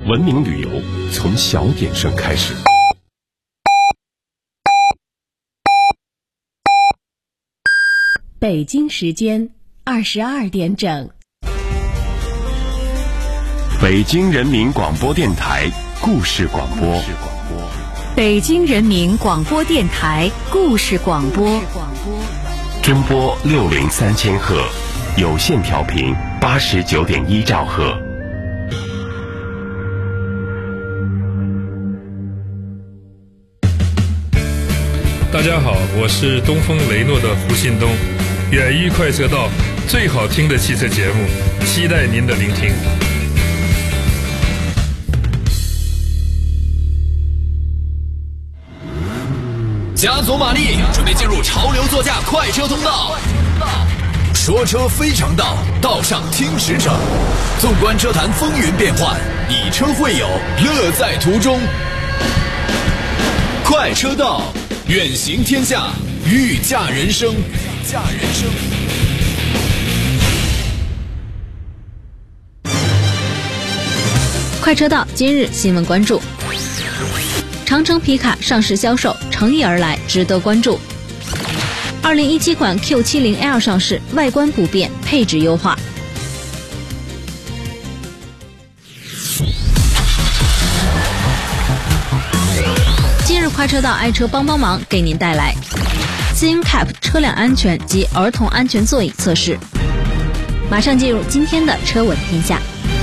文明旅游从小点声开始。 北京时间22点整。 北京人民广播电台故事广播。 北京人民广播电台故事广播。 中波603千赫，有线调频89.1兆赫。 大家好，我是东风雷诺的胡信东，远域快车道最好听的汽车节目，期待您的聆听。 加足马力，准备进入潮流座驾快车通道。说车非常道，道上听实诚。纵观车坛风云变幻，以车会友，乐在途中。快车道，远行天下，御驾人生。 快车道今日新闻关注：长城皮卡上市销售，诚意而来，值得关注。2017款 Q70L 上市，外观不变，配置优化。今日快车道爱车帮忙给您带来 CNCAP 车辆安全及儿童安全座椅测试。马上进入今天的车闻天下。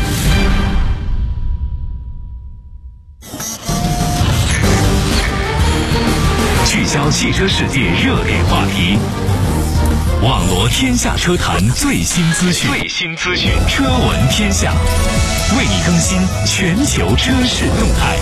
聚焦汽车世界热点话题，网罗天下车坛最新资讯，车闻天下，为你更新全球车市动态。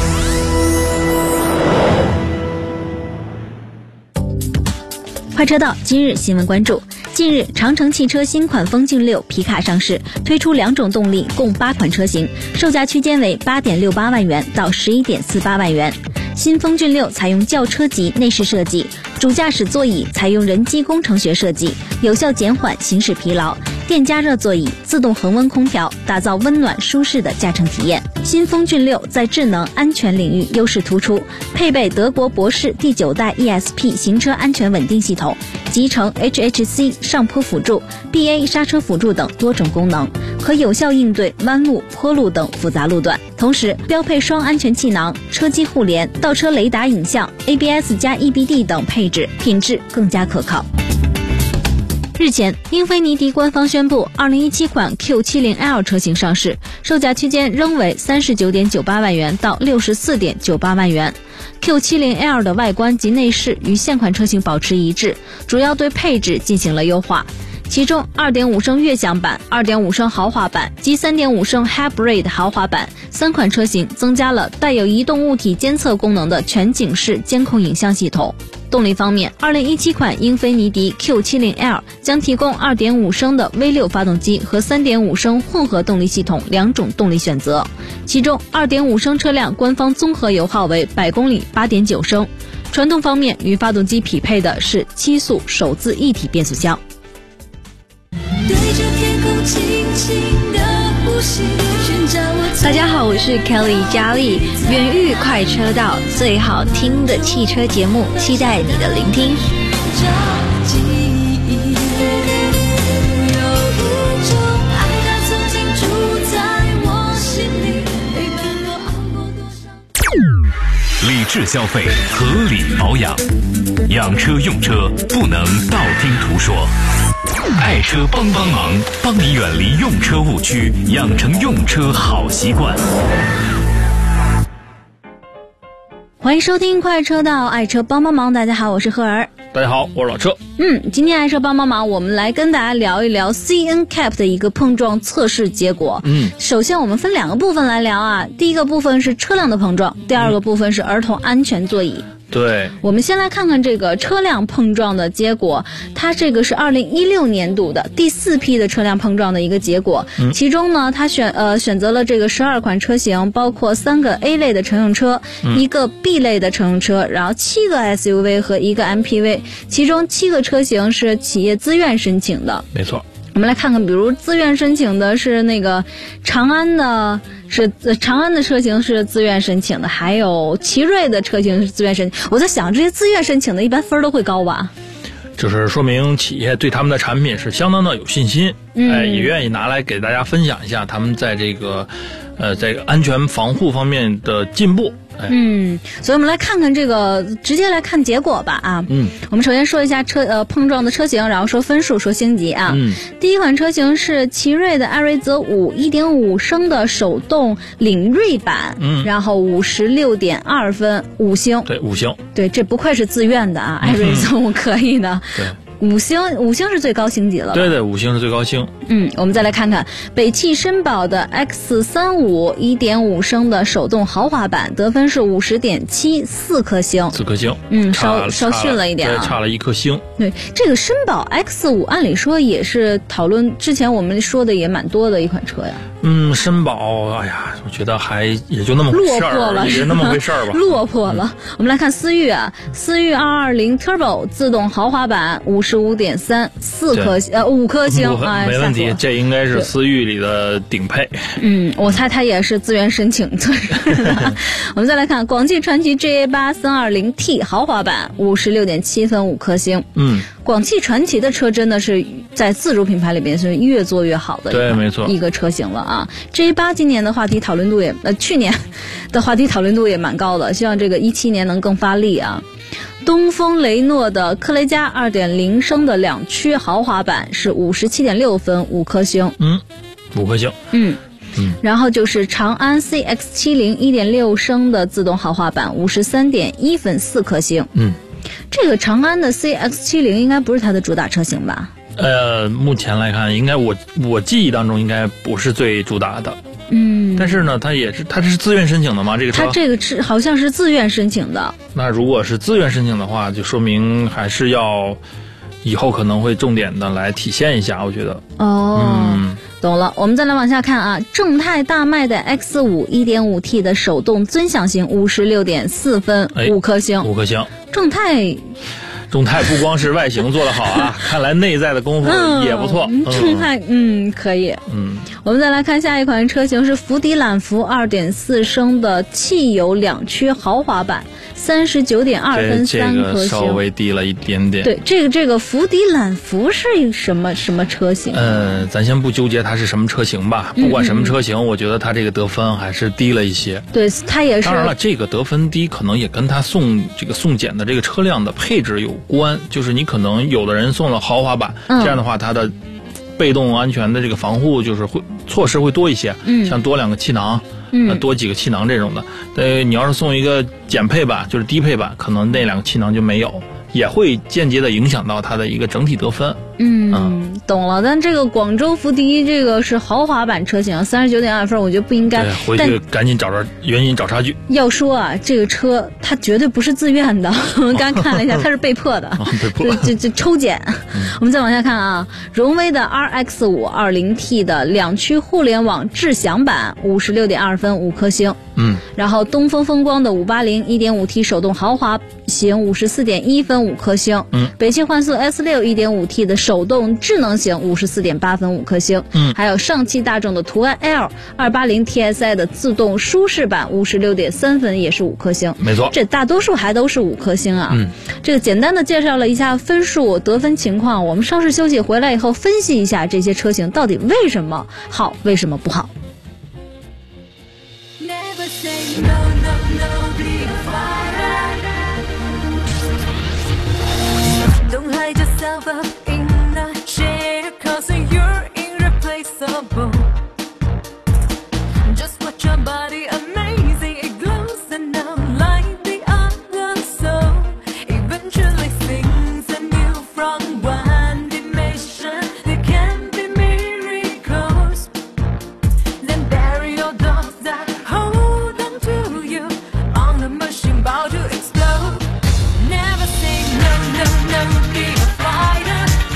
快车道今日新闻关注：近日，长城汽车新款风骏6皮卡上市，推出2种动力，共8款车型，售价区间为8.68万元到11.48万元。新风骏6采用轿车级内饰设计，主驾驶座椅采用人机工程学设计，有效减缓行驶疲劳。电加热座椅、自动恒温空调，打造温暖舒适的驾乘体验。新风骏6在智能安全领域优势突出，配备德国博世第9代 ESP 行车安全稳定系统，集成 HHC 上坡辅助、BA 刹车辅助等多种功能，可有效应对弯路、坡路等复杂路段。同时标配双安全气囊、车机互联、倒车雷达影像、ABS 加 EBD 等配置，品质更加可靠。日前，英菲尼迪官方宣布2017款 Q70L 车型上市，售价区间仍为39.98万元到64.98万元。Q70L 的外观及内饰与现款车型保持一致，主要对配置进行了优化。其中 2.5 升悦享版、2.5 升豪华版及 3.5 升 Hybrid 豪华版3款车型增加了带有移动物体监测功能的全景式监控影像系统。动力方面，2017款英菲尼迪 Q70L 将提供 2.5 升的 V6 发动机和 3.5 升混合动力系统2种动力选择，其中 2.5 升车辆官方综合油耗为100公里 8.9 升。传动方面，与发动机匹配的是7速手自一体变速箱。 对着天空轻轻的呼吸，寻找我。 大家好，我是 Kelly 佳丽，远域快车道最好听的汽车节目，期待你的聆听。 理智消费，合理保养，养车用车不能道听途说。爱车帮忙，帮你远离用车误区，养成用车好习惯。 欢迎收听快车道爱车帮忙，大家好，我是赫儿。 大家好，我是老车。 今天爱车帮忙，我们来跟大家聊一聊 CNCAP 的一个碰撞测试结果。首先我们分2个部分来聊啊，第一个部分是车辆的碰撞，第2个部分是儿童安全座椅。 对， 我们先来看看这个车辆碰撞的结果，它这个是2016年度的第4批的车辆碰撞的一个结果。其中呢，它选择了这个12款车型，包括3个 A 类的乘用车，1个 B 类的乘用车，然后7个 SUV 和1个 MPV， 其中7个车型是企业自愿申请的。 没错。 我们来看看，比如自愿申请的是那个长安的车型是自愿申请的，还有奇瑞的车型是自愿申请。我在想，这些自愿申请的一般分都会高吧？ 就是说明企业对他们的产品是相当的有信心，也愿意拿来给大家分享一下他们在这个安全防护方面的进步。 所以我们来看看这个，直接来看结果吧啊。我们首先说一下碰撞的车型，然后说分数，说星级啊。第一款车型是奇瑞的艾瑞泽5 1.5 升的手动领锐版，然后56.2分，5星。 对，5星。 对，这不愧是自愿的啊，艾瑞泽5可以的。 对。 5星是最高星级了。 对对，5星是最高星。 我们再来看看北汽绅宝的 X35 1.5 升的手动豪华版，得分是50.7， 4颗星。 4颗星。 稍逊了一点啊， 对，差了1颗星。 对，这个绅宝 X5 按理说也是讨论之前我们说的也蛮多的一款车呀。 绅宝，哎呀，我觉得也就那么回事儿， 落魄了， 也那么回事儿吧。 落魄了。我们来看思域啊，思域220 Turbo 自动豪华版55.3， 5颗星啊， 没问题，这应该是思域里的顶配。 我猜它也是自愿申请测试的。我们再来看广汽传祺 GA8 320T 豪华版56.7分，5颗星。广汽传祺的车真的是在自主品牌里边是越做越好的一个车型了啊。GA8 今年的话题讨论度去年的话题讨论度也蛮高的，希望这个17年能更发力啊。东风雷诺的科雷嘉 2.0 升的2驱豪华版是57.6分，5颗星。 5颗星。 然后就是长安 CX-70 1.6 升的自动豪华版53.1分，4颗星。这个长安的 CX-70 应该不是它的主打车型吧？ 目前来看，应该我记忆当中应该不是最主打的。但是呢，它是自愿申请的吗？这个车？它这个好像是自愿申请的。 那如果是自愿申请的话，就说明还是要以后可能会重点的来体现一下，我觉得。 懂了。我们再来往下看啊，众泰大迈的 X5 1.5T 的手动尊享型56.4分，5颗星。 5颗星。 众泰不光是外形做得好啊，看来内在的功夫也不错。 众泰可以。我们再来看下一款车型是福迪揽福 2.4 升的汽油2驱豪华版，39.2分，3颗星。 稍微低了一点点。 对，这个福迪揽福是什么车型？ 咱先不纠结它是什么车型吧，不管什么车型，我觉得它这个得分还是低了一些。 对，它也是。 当然了，这个得分低可能也跟它送检的这个车辆的配置有关，就是你可能有的人送了豪华版，这样的话它的被动安全的这个防护就是措施会多一些，像多2个气囊，多几个气囊这种的。你要是送一个减配版，就是低配版，可能那2个气囊就没有，也会间接的影响到它的一个整体得分。 懂了。但这个广州福迪这个是豪华版车型，39.2分，我觉得不应该。 回去赶紧找着原因，找差距。 要说啊，这个车它绝对不是自愿的，我们刚看了一下，它是被迫的， 被迫这抽检。我们再往下看啊，荣威的 RX5 20T 的2驱互联网智享版56.2分，5颗星。然后东风风光的580 1.5T 手动豪华型54.1分，5颗星。北汽幻速 S6 1.5T 的手动智能型54.8分，5颗星。还有上汽大众的途安 L 280 TSI 的自动舒适版56.3分，也是5颗星。 没错， 这大多数还都是5颗星啊。这个简单的介绍了一下分数得分情况，我们稍事休息，回来以后分析一下这些车型到底为什么好，为什么不好。 Never say no, no, no, be a fighter. Don't hide yourself up in the shade, 'cause you're irreplaceable. Just watch your body amazing, it glows and now like the other soul. Eventually things are new from one dimension. There can be miracles. Then bury your doubts that hold on to you on the machine about to explode. Never say no, no, no, be a fighter.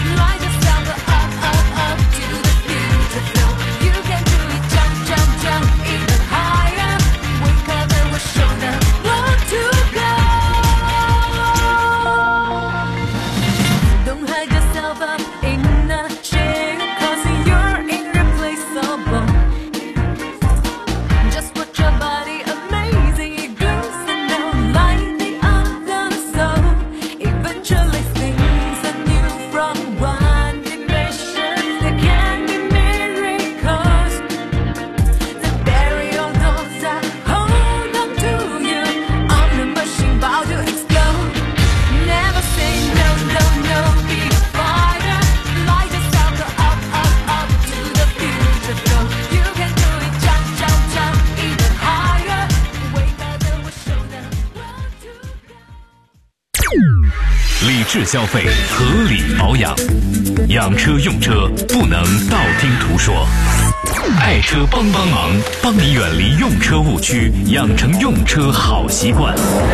智消费，合理保养。养车用车不能道听途说，爱车帮忙，帮你远离用车误区，养成用车好习惯。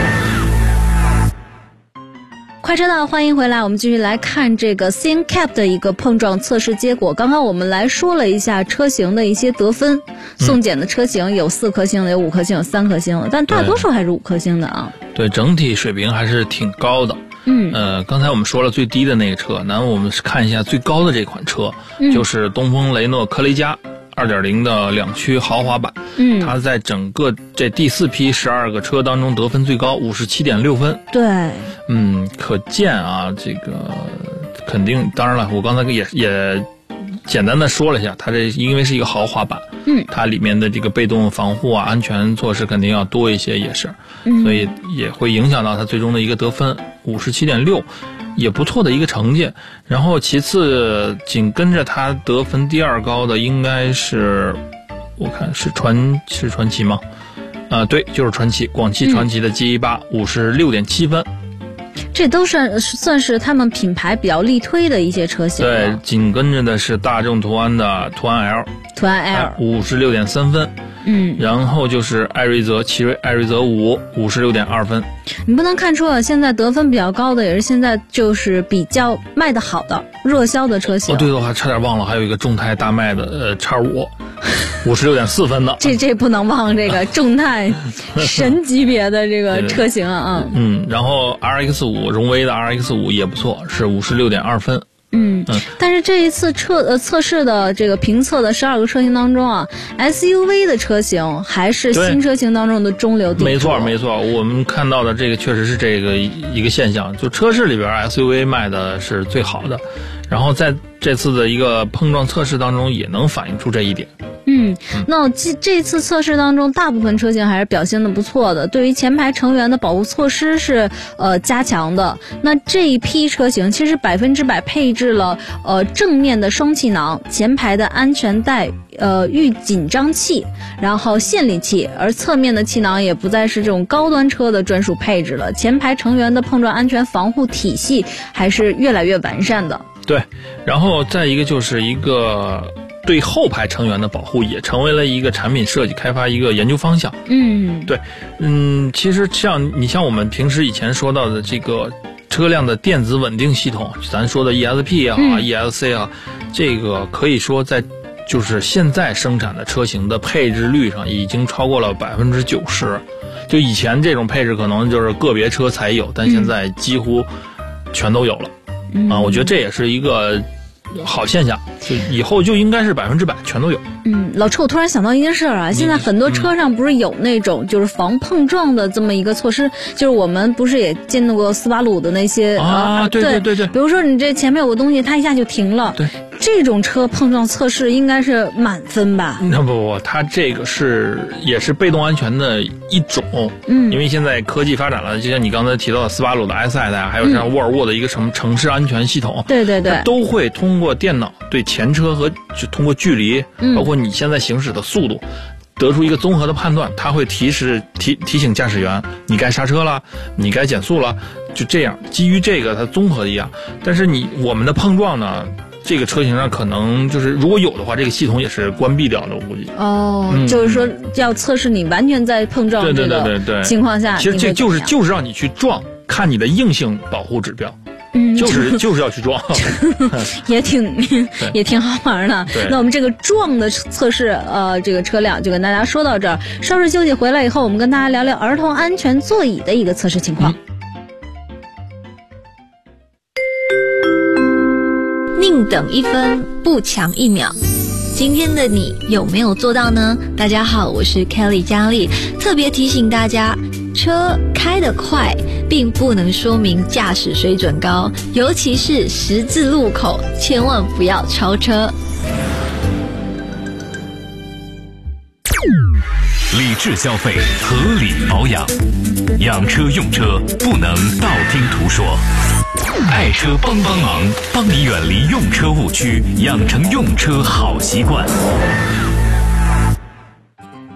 快车道，欢迎回来，我们继续来看这个 CNCAP 的一个碰撞测试结果。刚刚我们来说了一下车型的一些得分，送检的车型有4颗星的，有5颗星，有3颗星的，但大多数还是5颗星的啊。 对，整体水平还是挺高的。刚才我们说了最低的那个车，那我们看一下最高的这款车，就是东风雷诺科雷嘉 2.0 的2驱豪华版。它在整个这第4批12个车当中得分最高，57.6分。 对， 可见啊，这个肯定，当然了，我刚才也简单的说了一下，它这因为是一个豪华版，它里面的这个被动防护啊、安全措施肯定要多一些，也是，所以也会影响到它最终的一个得分，57.6，也不错的一个成绩。然后其次紧跟着它得分第2高的应该是，我看是传祺吗？对，就是传祺，广汽传祺的 G18 56.7分。 这都算是他们品牌比较力推的一些车型。 对，紧跟着的是大众途安的途安 L， 56.3分。然后就是奇瑞艾瑞泽5 56.2分。 你不能看出现在得分比较高的也是现在就是比较卖得好的热销的车型。 对的，我还差点忘了，还有一个众泰大迈的X5 56.4分的。 这不能忘这个众泰神级别的这个车型啊。 然后 RX5 荣威的 RX5 也不错，是56.2分。 但是这一次测试的这个评测的12个车型当中啊 ，SUV 的车型还是新车型当中的中流砥柱。 没错，我们看到的这个确实是这个一个现象，就车市里边 SUV 卖的是最好的，然后在这次的一个碰撞测试当中也能反映出这一点。 那这次测试当中，大部分车型还是表现的不错的。对于前排成员的保护措施是加强的。那这一批车型其实100%配置了正面的双气囊、前排的安全带预紧张器，然后限离器，而侧面的气囊也不再是这种高端车的专属配置了。前排成员的碰撞安全防护体系还是越来越完善的。 对，然后再一个就是一个对后排成员的保护也成为了一个产品设计开发一个研究方向。对，其实像我们平时以前说到的这个车辆的电子稳定系统，咱说的 ESP 啊、ESC 啊，这个可以说在就是现在生产的车型的配置率上已经超过了90%。就以前这种配置可能就是个别车才有，但现在几乎全都有了。我觉得这也是一个好现象，就以后就应该是100%全都有。 老车，我突然想到一件事啊，现在很多车上不是有那种就是防碰撞的这么一个措施，就是我们不是也见到过斯巴鲁的那些对， 比如说你这前面有个东西，它一下就停了。对。这种车碰撞测试应该是满分吧？ 那不，它这个也是被动安全的一种。因为现在科技发展了，就像你刚才提到的斯巴鲁的 i-Sight 啊，还有像沃尔沃的一个什么城市安全系统， 对， 它都会通过电脑对前车和就通过距离，包括你现在行驶的速度，得出一个综合的判断。它会提醒驾驶员，你该刹车了，你该减速了，就这样。基于这个，它综合的一样。但是我们的碰撞呢？这个车型上可能就是如果有的话，这个系统也是关闭掉的，我估计。 就是说要测试你完全在碰撞这个情况下， 其实这就是让你去撞，看你的硬性保护指标。就是要去撞， 也挺好玩的。那我们这个撞的测试，这个车辆就跟大家说到这儿。稍事休息，回来以后我们跟大家聊聊儿童安全座椅的一个测试情况。 宁等1分，不抢1秒。今天的你有没有做到呢？大家好，我是 Kelly 佳丽，特别提醒大家，车开得快并不能说明驾驶水准高，尤其是十字路口，千万不要超车。 理智消费，合理保养。养车用车不能道听途说，爱车帮忙，帮你远离用车误区，养成用车好习惯。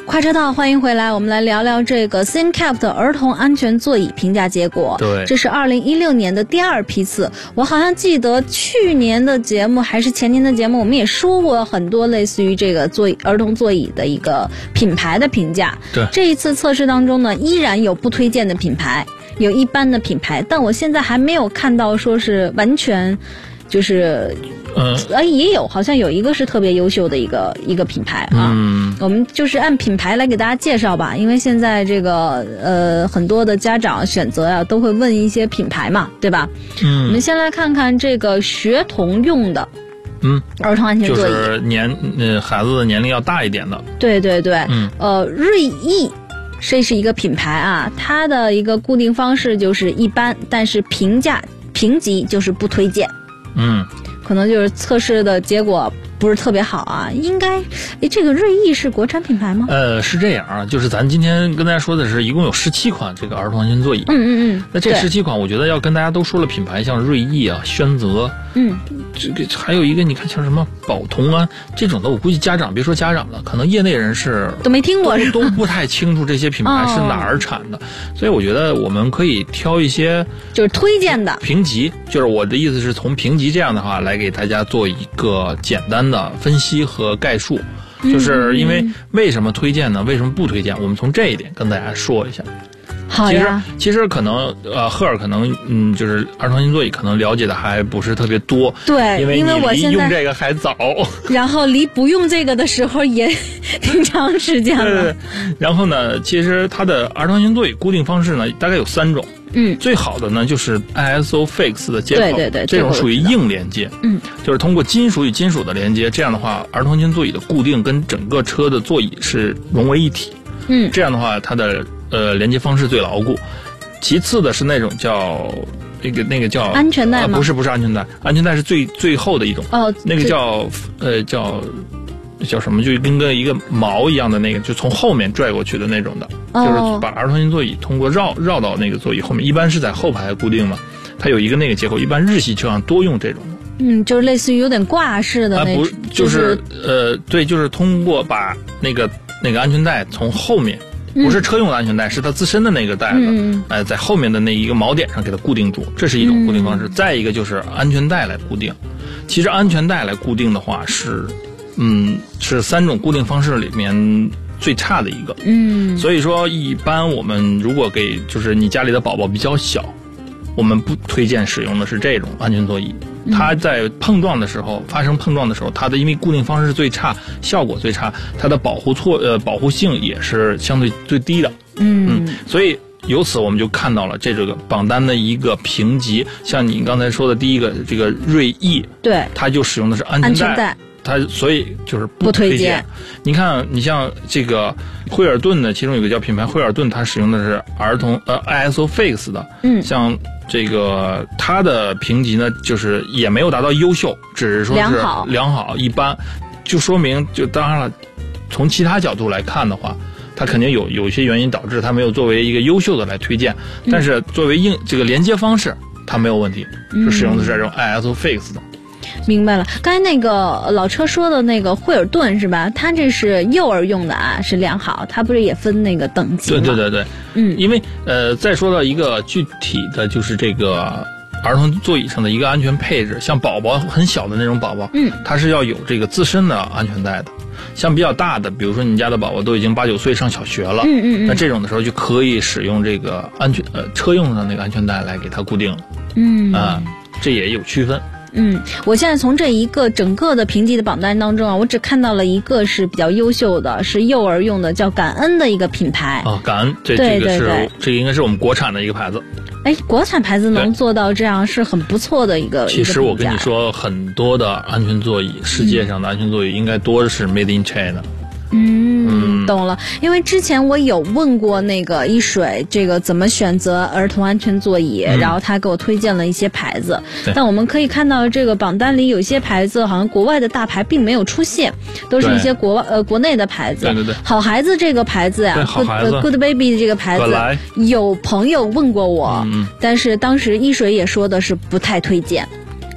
快车道，欢迎回来，我们来聊聊这个 ThinkCap 的儿童安全座椅评价结果。 对， 这是2016年的第2批次。我好像记得去年的节目还是前年的节目，我们也说过很多类似于这个儿童座椅的一个品牌的评价。 对， 这一次测试当中呢，依然有不推荐的品牌，有一般的品牌，但我现在还没有看到说是完全就是也有，好像有一个是特别优秀的一个品牌啊。我们就是按品牌来给大家介绍吧，因为现在这个很多的家长选择啊，都会问一些品牌嘛，对吧？我们先来看看这个学童用的儿童安全座椅， 就是孩子的年龄要大一点的。 对对对，锐意。这是一个品牌啊，它的一个固定方式就是一般，但是评级就是不推荐。可能就是测试的结果不是特别好啊。应该，这个锐意是国产品牌吗？ 是这样啊，就是咱今天跟大家说的是一共有17款这个儿童安全座椅。那这17款，我觉得要跟大家都说了品牌，像锐意啊、轩泽，这个还有一个你看像什么宝童啊这种的，我估计家长别说家长了，可能业内人士都没听过， 都不太清楚这些品牌是哪儿产的。所以我觉得我们可以挑一些就是推荐的评级，就是我的意思是从评级这样的话来给大家做一个简单的分析和概述。就是因为什么推荐呢？为什么不推荐？我们从这一点跟大家说一下。 好呀， 其实可能赫尔可能就是儿童安全座椅可能了解的还不是特别多。 对， 因为我现在用这个还早， 然后离不用这个的时候也挺长时间了。 对，然后呢，其实它的儿童安全座椅固定方式呢大概有3种。最好的呢就是 ISOFIX 的接口， 对， 这种属于硬连接。就是通过金属与金属的连接，这样的话儿童安全座椅的固定跟整个车的座椅是融为一体。这样的话它的连接方式最牢固。其次的是那种叫那个叫安全带吗？ 不是安全带，安全带是最后的一种。那个叫什么？就跟一个毛一样的那个，就从后面拽过去的那种的，就是把儿童安全座椅通过绕到那个座椅后面，一般是在后排固定嘛。它有一个那个接口，一般日系车上多用这种的。 就是类似于有点挂式的那种。 就是对，就是通过把那个安全带从后面。不是车用的安全带，是它自身的那个带子，在后面的那一个锚点上给它固定住，这是一种固定方式。再一个就是安全带来固定。其实安全带来固定的话是3种固定方式里面最差的一个。所以说一般我们如果就是你家里的宝宝比较小，我们不推荐使用的是这种安全座椅。它在发生碰撞的时候，它的因为固定方式最差，效果最差，它的保护性也是相对最低的。所以由此我们就看到了这个榜单的一个评级，像你刚才说的第一个这个锐意， 对，它就使用的是安全带。它所以就是不推荐。你看，你像这个惠尔顿的，其中有个叫品牌惠尔顿，它使用的是儿童ISOFIX 的。像这个它的评级呢，就是也没有达到优秀，只是说是良好一般，就说明当然了，从其他角度来看的话，它肯定有一些原因导致它没有作为一个优秀的来推荐，但是作为这个连接方式，它没有问题，是使用的是这种 ISOFIX 的。 明白了，刚才那个老车说的那个惠尔顿是吧？它这是幼儿用的啊，是良好，它不是也分那个等级吗？ 对，因为再说到一个具体的就是这个儿童座椅上的一个安全配置，像宝宝很小的那种宝宝，它是要有这个自身的安全带的。像比较大的，比如说你家的宝宝都已经8、9岁上小学了，那这种的时候就可以使用这个车用的那个安全带来给它固定了。这也有区分。 我现在从这一个整个的评级的榜单当中啊，我只看到了一个是比较优秀的，是幼儿用的，叫感恩的一个品牌。 感恩，这个应该是我们国产的一个牌子。 国产牌子能做到这样是很不错的一个。 其实我跟你说，很多的安全座椅，世界上的安全座椅应该多是 Made in China。 懂了，因为之前我有问过那个一水这个怎么选择儿童安全座椅，然后他给我推荐了一些牌子，但我们可以看到这个榜单里有一些牌子好像国外的大牌并没有出现，都是一些国内的牌子。 对， 好孩子这个牌子呀，Good Baby 这个牌子，有朋友问过我，但是当时一水也说的是不太推荐。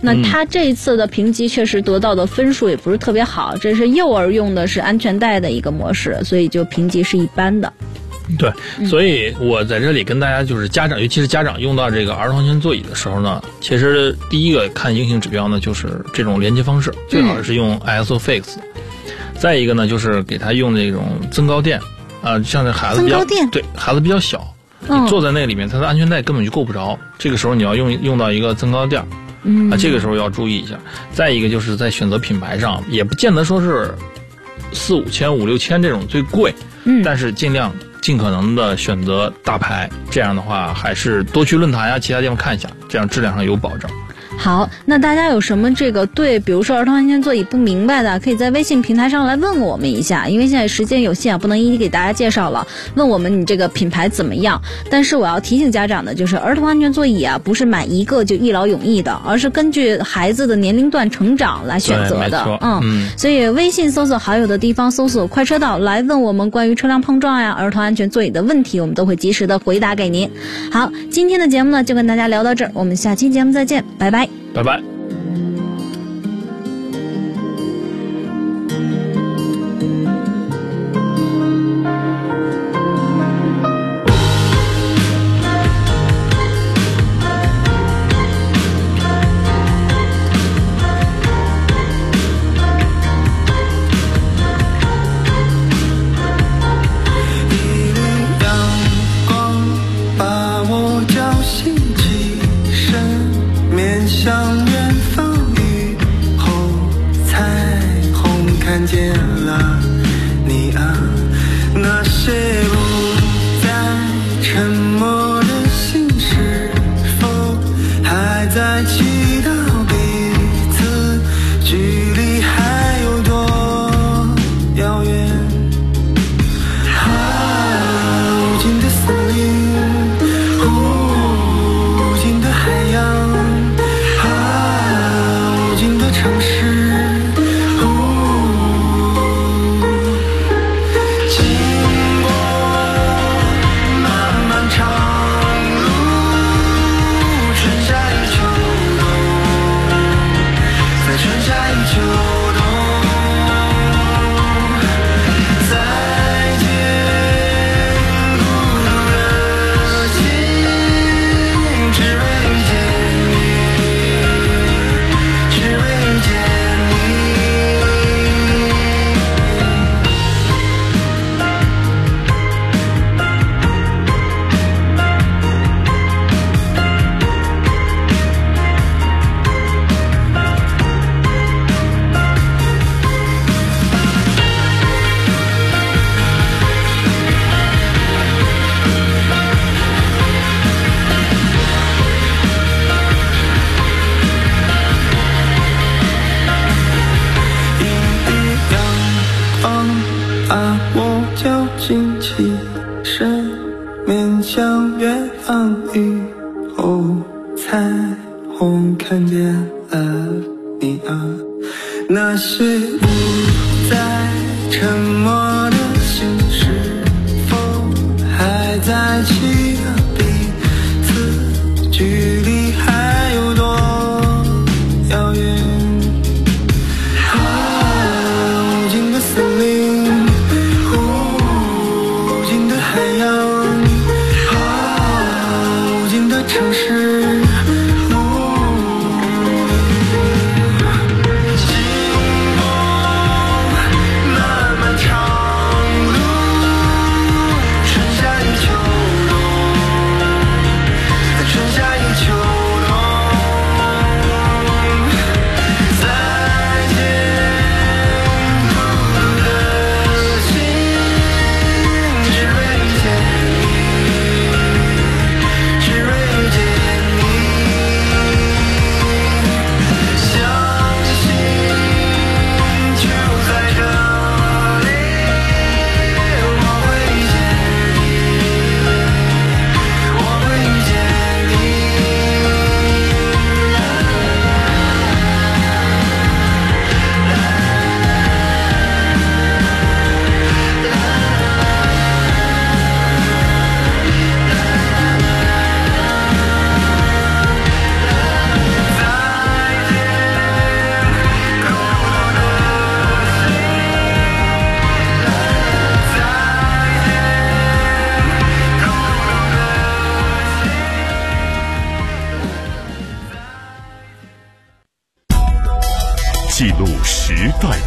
那他这一次的评级确实得到的分数也不是特别好，这是幼儿用的是安全带的一个模式，所以就评级是一般的。 对，所以我在这里跟大家就是家长，尤其是家长用到这个儿童安全座椅的时候呢，其实第一个看硬性指标呢，就是这种连接方式，最好是用 ISOFIX。再一个呢，就是给他用那种增高垫，像这孩子比较对孩子比较小，你坐在那里面，他的安全带根本就够不着，这个时候你要用到一个增高垫，这个时候要注意一下。再一个就是在选择品牌上，也不见得说是4、5千、5、6千这种最贵，但是尽可能的选择大牌，这样的话还是多去论坛呀、其他地方看一下，这样质量上有保证。 好，那大家有什么对比如说儿童安全座椅不明白的，可以在微信平台上来问我们一下，因为现在时间有限，不能一一给大家介绍了。问我们你这个品牌怎么样？但是我要提醒家长的就是，儿童安全座椅啊，不是买一个就一劳永逸的，而是根据孩子的年龄段成长来选择的。所以微信搜索好友的地方搜索快车道来问我们关于车辆碰撞呀、儿童安全座椅的问题，我们都会及时的回答给您。好，今天的节目呢就跟大家聊到这儿，我们下期节目再见，拜拜。 拜拜。 那些不再沉默的心，是否还在记得彼此距离还有多遥远？无尽的森林，无尽的海洋，无尽的城市。只为遇见你。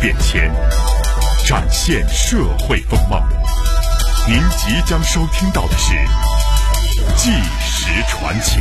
变迁，展现社会风貌。您即将收听到的是《纪实传奇》。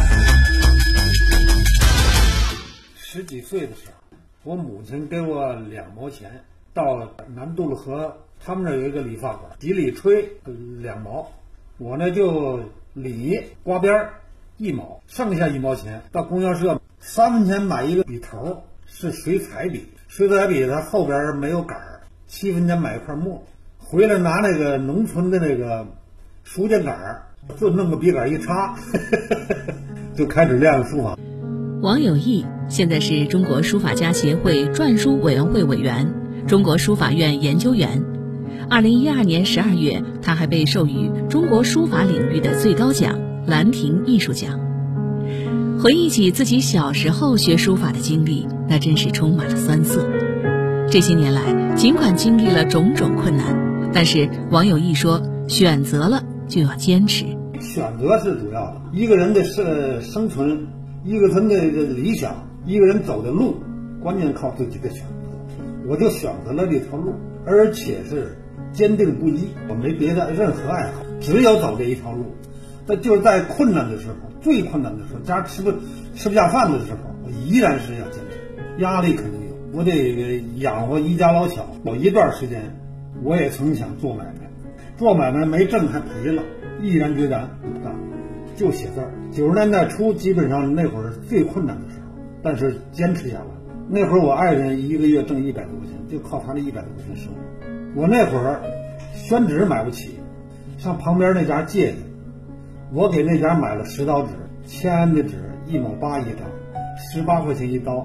10几岁的时候，我母亲给我2毛钱，到南渡了河，他们那有一个理发馆，几里吹2毛，我呢就理刮边1毛，剩下1毛钱到供销社3分钱买一个笔头，是水彩笔，水彩笔它后边没有杆，7分钱买一块墨，回来拿那个农村的那个书架杆，就弄个笔杆一插就开始练书法。 王有义现在是中国书法家协会篆书委员会委员、中国书法院研究员。2012年12月，他还被授予中国书法领域的最高奖兰亭艺术奖。回忆起自己小时候学书法的经历，那真是充满了酸涩。这些年来，尽管经历了种种困难，但是王有义说，选择了就要坚持。 选择是主要的，一个人的生存，一个人的理想，一个人走的路，关键靠自己的选择。我就选择了这条路，而且是坚定不移，我没别的任何爱好，只有走这一条路。但就是在困难的时候，最困难的时候，家吃不下饭的时候，我依然是要坚持。压力肯定有，我得养活一家老小。有一段时间，我也曾想做买卖，做买卖没挣还赔了，毅然决然不干，就写字儿。90年代初，基本上那会儿最困难的时候，但是坚持下来。那会儿我爱人1个月挣100多块钱，就靠他那100多块钱生活。我那会儿宣纸买不起，上旁边那家借去，我给那家买了10刀纸，签的纸1毛8一张，18块钱一刀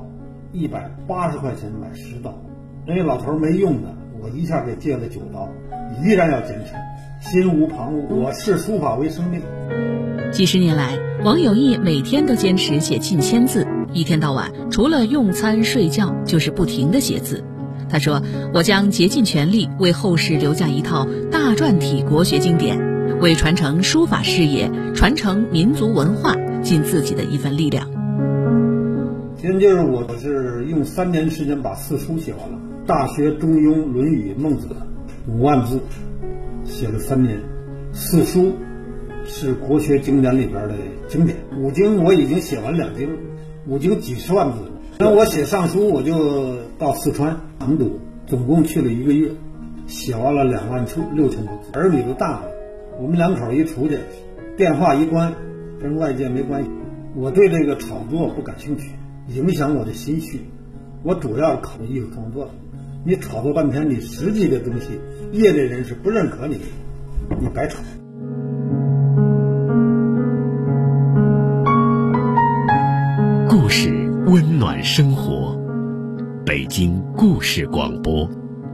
，180块钱买10刀。人家老头没用的，我一下给借了9刀，依然要坚持，心无旁骛。我视书法为生命。 几十年来，王有义每天都坚持写近1000字，一天到晚除了用餐睡觉就是不停地写字。他说，我将竭尽全力为后世留下一套大篆体国学经典，为传承书法事业、传承民族文化尽自己的一份力量。 今天就是我是用3年时间把4书写完了，《大学》《中庸》《论语》《孟子》5万字，写了3年。4书是国学经典里边的经典，5经我已经写完2经，5经几十万字了。那我写上书，我就到四川成都，总共去了1个月，写完了26000多字。儿女都大了，我们2口一出去，电话一关，跟外界没关系。我对这个炒作不感兴趣，影响我的心绪。我主要考艺术创作，你炒作半天，你实际的东西，业内人士不认可你，你白炒。 故事温暖生活，北京故事广播。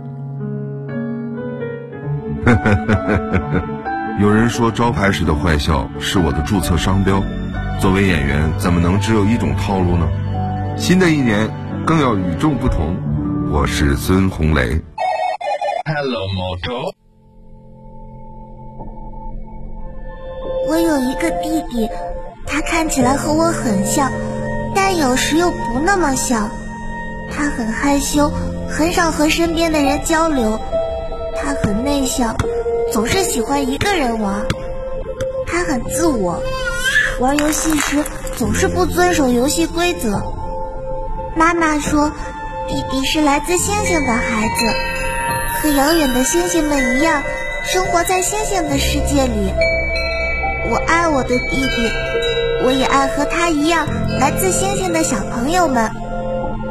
有人说招牌式的坏笑是我的注册商标，作为演员怎么能只有一种套路呢？新的一年更要与众不同。我是孙红雷。 Hello Moto。 我有一个弟弟，他看起来和我很像，但有时又不那么像。他很害羞，很少和身边的人交流。他很内向，总是喜欢一个人玩。他很自我，玩游戏时总是不遵守游戏规则。妈妈说，弟弟是来自星星的孩子，和遥远的星星们一样，生活在星星的世界里。我爱我的弟弟，我也爱和他一样来自星星的小朋友们。